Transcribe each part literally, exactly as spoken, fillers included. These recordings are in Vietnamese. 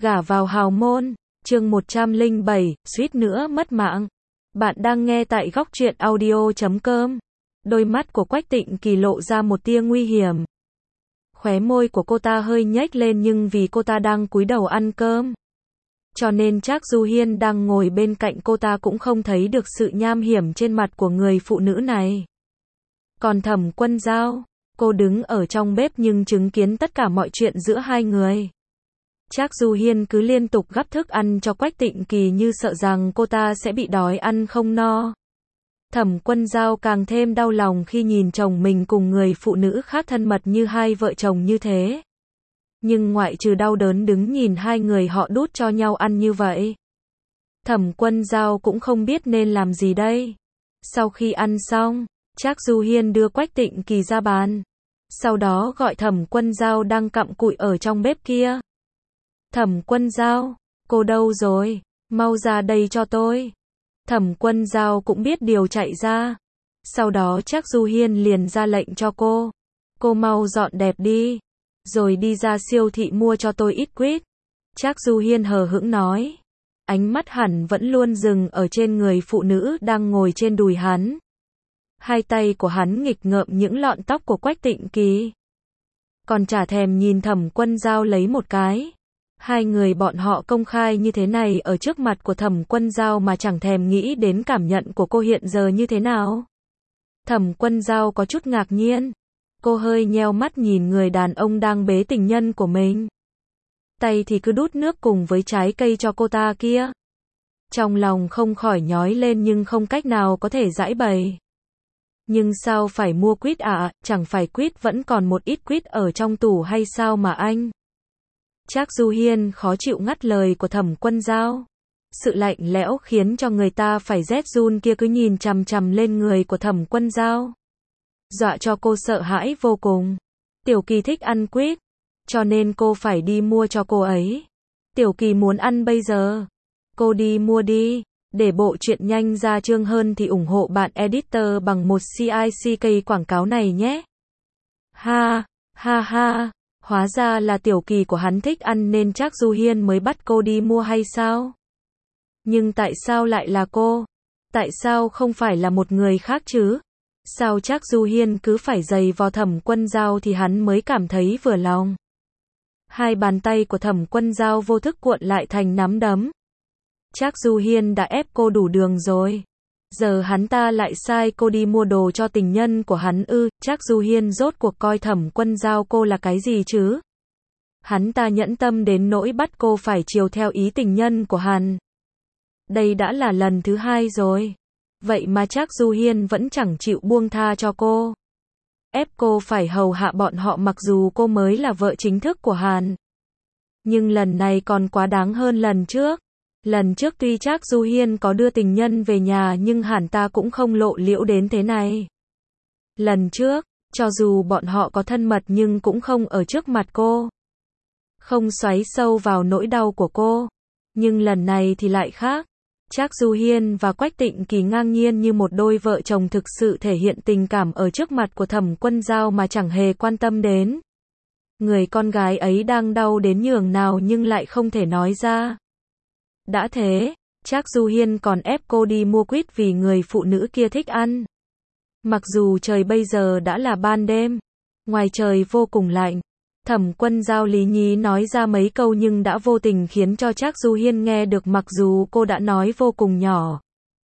Gả vào hào môn, chương một trăm lẻ bảy, suýt nữa mất mạng. Bạn đang nghe tại góc truyện audio chấm com. Đôi mắt của Quách Tịnh Kỳ lộ ra một tia nguy hiểm. Khóe môi của cô ta hơi nhếch lên nhưng vì cô ta đang cúi đầu ăn cơm, cho nên Trác Du Hiên đang ngồi bên cạnh cô ta cũng không thấy được sự nham hiểm trên mặt của người phụ nữ này. Còn Thẩm Quân Dao, cô đứng ở trong bếp nhưng chứng kiến tất cả mọi chuyện giữa hai người. Trác Du Hiên cứ liên tục gắp thức ăn cho Quách Tịnh Kỳ như sợ rằng cô ta sẽ bị đói ăn không no. Thẩm Quân Dao càng thêm đau lòng khi nhìn chồng mình cùng người phụ nữ khác thân mật như hai vợ chồng như thế. Nhưng ngoại trừ đau đớn đứng nhìn hai người họ đút cho nhau ăn như vậy, Thẩm Quân Dao cũng không biết nên làm gì đây. Sau khi ăn xong, Trác Du Hiên đưa Quách Tịnh Kỳ ra bàn. Sau đó gọi Thẩm Quân Dao đang cặm cụi ở trong bếp kia. Thẩm Quân Dao, cô đâu rồi? Mau ra đây cho tôi. Thẩm Quân Dao cũng biết điều chạy ra. Sau đó Trác Du Hiên liền ra lệnh cho cô. Cô mau dọn đẹp đi. Rồi đi ra siêu thị mua cho tôi ít quýt. Trác Du Hiên hờ hững nói. Ánh mắt hẳn vẫn luôn dừng ở trên người phụ nữ đang ngồi trên đùi hắn. Hai tay của hắn nghịch ngợm những lọn tóc của Quách Tịnh Kỳ. Còn chả thèm nhìn Thẩm Quân Dao lấy một cái. Hai người bọn họ công khai như thế này ở trước mặt của Thẩm Quân Dao mà chẳng thèm nghĩ đến cảm nhận của cô hiện giờ như thế nào. Thẩm Quân Dao có chút ngạc nhiên. Cô hơi nheo mắt nhìn người đàn ông đang bế tình nhân của mình. Tay thì cứ đút nước cùng với trái cây cho cô ta kia. Trong lòng không khỏi nhói lên nhưng không cách nào có thể giãi bày. Nhưng sao phải mua quýt ạ, à? Chẳng phải quýt vẫn còn một ít quýt ở trong tủ hay sao mà anh? Trác Du Hiên khó chịu ngắt lời của Thẩm Quân Dao. Sự lạnh lẽo khiến cho người ta phải rét run kia cứ nhìn chằm chằm lên người của Thẩm Quân Dao. Dọa cho cô sợ hãi vô cùng. Tiểu Kỳ thích ăn quýt, cho nên cô phải đi mua cho cô ấy. Tiểu Kỳ muốn ăn bây giờ. Cô đi mua đi. Để bộ truyện nhanh ra chương hơn thì ủng hộ bạn editor bằng một xê i xê ca quảng cáo này nhé. Ha, ha ha, hóa ra là Tiểu Kỳ của hắn thích ăn nên Trác Du Hiên mới bắt cô đi mua hay sao? Nhưng tại sao lại là cô? Tại sao không phải là một người khác chứ? Sao Trác Du Hiên cứ phải giày vò Thẩm Quân Dao thì hắn mới cảm thấy vừa lòng. Hai bàn tay của Thẩm Quân Dao vô thức cuộn lại thành nắm đấm. Trác Du Hiên đã ép cô đủ đường rồi. Giờ hắn ta lại sai cô đi mua đồ cho tình nhân của hắn ư? Trác Du Hiên rốt cuộc coi Thẩm Quân Dao cô là cái gì chứ? Hắn ta nhẫn tâm đến nỗi bắt cô phải chiều theo ý tình nhân của hắn. Đây đã là lần thứ hai rồi. Vậy mà Trác Du Hiên vẫn chẳng chịu buông tha cho cô. Ép cô phải hầu hạ bọn họ mặc dù cô mới là vợ chính thức của hắn. Nhưng lần này còn quá đáng hơn lần trước. Lần trước tuy Trác Du Hiên có đưa tình nhân về nhà nhưng hắn ta cũng không lộ liễu đến thế này. Lần trước, cho dù bọn họ có thân mật nhưng cũng không ở trước mặt cô. Không xoáy sâu vào nỗi đau của cô. Nhưng lần này thì lại khác. Trác Du Hiên và Quách Tịnh Kỳ ngang nhiên như một đôi vợ chồng thực sự thể hiện tình cảm ở trước mặt của Thẩm Quân Dao mà chẳng hề quan tâm đến. Người con gái ấy đang đau đến nhường nào nhưng lại không thể nói ra. Đã thế, Trác Du Hiên còn ép cô đi mua quýt vì người phụ nữ kia thích ăn. Mặc dù trời bây giờ đã là ban đêm, ngoài trời vô cùng lạnh. Thẩm Quân Dao lý nhí nói ra mấy câu nhưng đã vô tình khiến cho Trác Du Hiên nghe được mặc dù cô đã nói vô cùng nhỏ.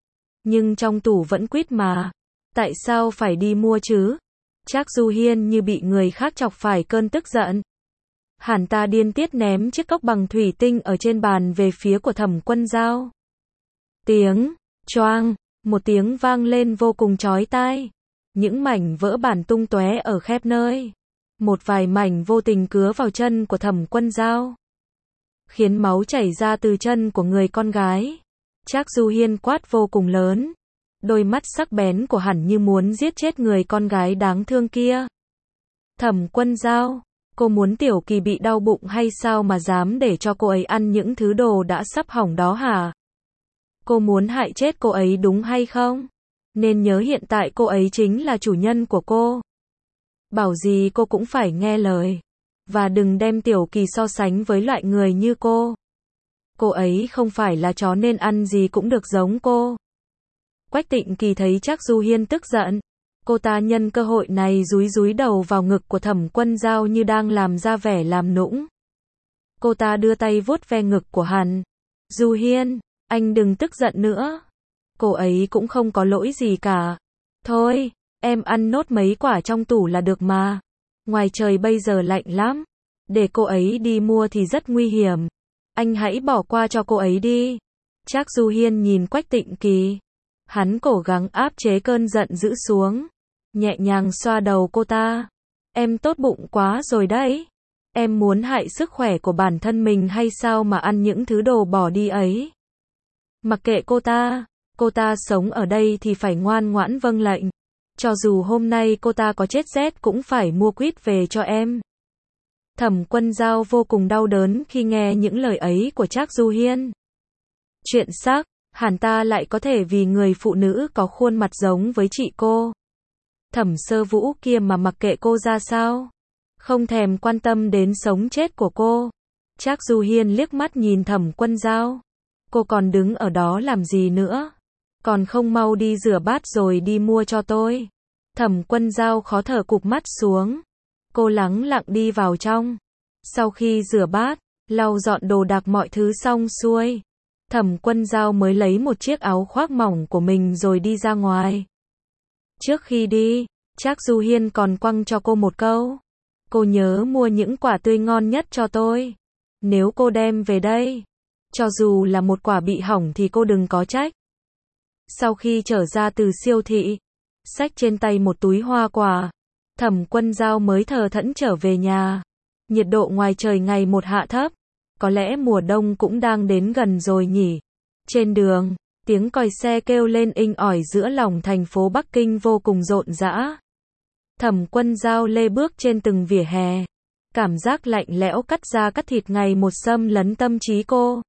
Nhưng trong tủ vẫn quýt mà. Tại sao phải đi mua chứ? Trác Du Hiên như bị người khác chọc phải cơn tức giận. Hắn ta điên tiết ném chiếc cốc bằng thủy tinh ở trên bàn về phía của Thẩm Quân Dao. Tiếng, choang, một tiếng vang lên vô cùng chói tai. Những mảnh vỡ bản tung tóe ở khắp nơi. Một vài mảnh vô tình cứa vào chân của Thẩm Quân Dao, khiến máu chảy ra từ chân của người con gái. Trác Du Hiên quát vô cùng lớn. Đôi mắt sắc bén của hắn như muốn giết chết người con gái đáng thương kia. Thẩm Quân Dao, cô muốn Tiểu Kỳ bị đau bụng hay sao mà dám để cho cô ấy ăn những thứ đồ đã sắp hỏng đó hả? Cô muốn hại chết cô ấy đúng hay không? Nên nhớ hiện tại cô ấy chính là chủ nhân của cô. Bảo gì cô cũng phải nghe lời. Và đừng đem Tiểu Kỳ so sánh với loại người như cô. Cô ấy không phải là chó nên ăn gì cũng được giống cô. Quách Tịnh Kỳ thấy Trác Du Hiên tức giận. Cô ta nhân cơ hội này dúi dúi đầu vào ngực của Thẩm Quân Dao như đang làm ra vẻ làm nũng. Cô ta đưa tay vuốt ve ngực của hắn. Du Hiên, anh đừng tức giận nữa. Cô ấy cũng không có lỗi gì cả. Thôi, em ăn nốt mấy quả trong tủ là được mà. Ngoài trời bây giờ lạnh lắm. Để cô ấy đi mua thì rất nguy hiểm. Anh hãy bỏ qua cho cô ấy đi. Trác Du Hiên nhìn Quách Tịnh Kỳ. Hắn cố gắng áp chế cơn giận dữ xuống. Nhẹ nhàng xoa đầu cô ta. Em tốt bụng quá rồi đấy. Em muốn hại sức khỏe của bản thân mình hay sao mà ăn những thứ đồ bỏ đi ấy. Mặc kệ cô ta. Cô ta sống ở đây thì phải ngoan ngoãn vâng lệnh. Cho dù hôm nay cô ta có chết rét cũng phải mua quýt về cho em. Thẩm Quân Dao vô cùng đau đớn khi nghe những lời ấy của Trác Du Hiên. Chuyện xác, hẳn ta lại có thể vì người phụ nữ có khuôn mặt giống với chị cô. Thẩm Sơ Vũ kia mà mặc kệ cô ra sao. Không thèm quan tâm đến sống chết của cô. Trác Du Hiên liếc mắt nhìn Thẩm Quân Dao. Cô còn đứng ở đó làm gì nữa? Còn không mau đi rửa bát rồi đi mua cho tôi. Thẩm Quân Dao khó thở cụp mắt xuống. Cô lắng lặng đi vào trong. Sau khi rửa bát, lau dọn đồ đạc mọi thứ xong xuôi, Thẩm Quân Dao mới lấy một chiếc áo khoác mỏng của mình rồi đi ra ngoài. Trước khi đi, Trác Du Hiên còn quăng cho cô một câu. Cô nhớ mua những quả tươi ngon nhất cho tôi. Nếu cô đem về đây, cho dù là một quả bị hỏng thì cô đừng có trách. Sau khi trở ra từ siêu thị, xách trên tay một túi hoa quả, Thẩm Quân Dao mới thờ thẫn trở về nhà. Nhiệt độ ngoài trời ngày một hạ thấp. Có lẽ mùa đông cũng đang đến gần rồi nhỉ. Trên đường, tiếng còi xe kêu lên inh ỏi giữa lòng thành phố Bắc Kinh vô cùng rộn rã. Thẩm Quân Dao lê bước trên từng vỉa hè. Cảm giác lạnh lẽo cắt da cắt thịt ngày một xâm lấn tâm trí cô.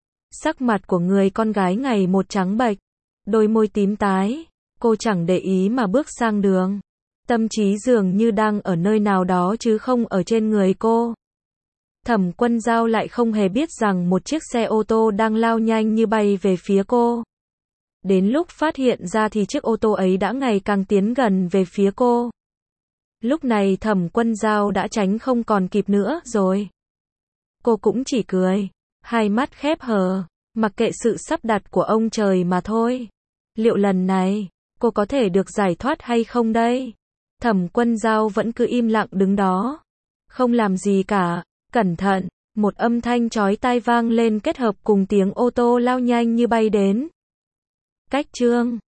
Sắc mặt của người con gái ngày một trắng bệch, đôi môi tím tái. Cô chẳng để ý mà bước sang đường. Tâm trí dường như đang ở nơi nào đó chứ không ở trên người cô. Thẩm Quân Dao lại không hề biết rằng một chiếc xe ô tô đang lao nhanh như bay về phía cô. Đến lúc phát hiện ra thì chiếc ô tô ấy đã ngày càng tiến gần về phía cô. Lúc này Thẩm Quân Dao đã tránh không còn kịp nữa rồi. Cô cũng chỉ cười, hai mắt khép hờ, mặc kệ sự sắp đặt của ông trời mà thôi. Liệu lần này, cô có thể được giải thoát hay không đây? Thẩm Quân Dao vẫn cứ im lặng đứng đó, không làm gì cả. Cẩn thận, một âm thanh chói tai vang lên kết hợp cùng tiếng ô tô lao nhanh như bay đến. Cách chương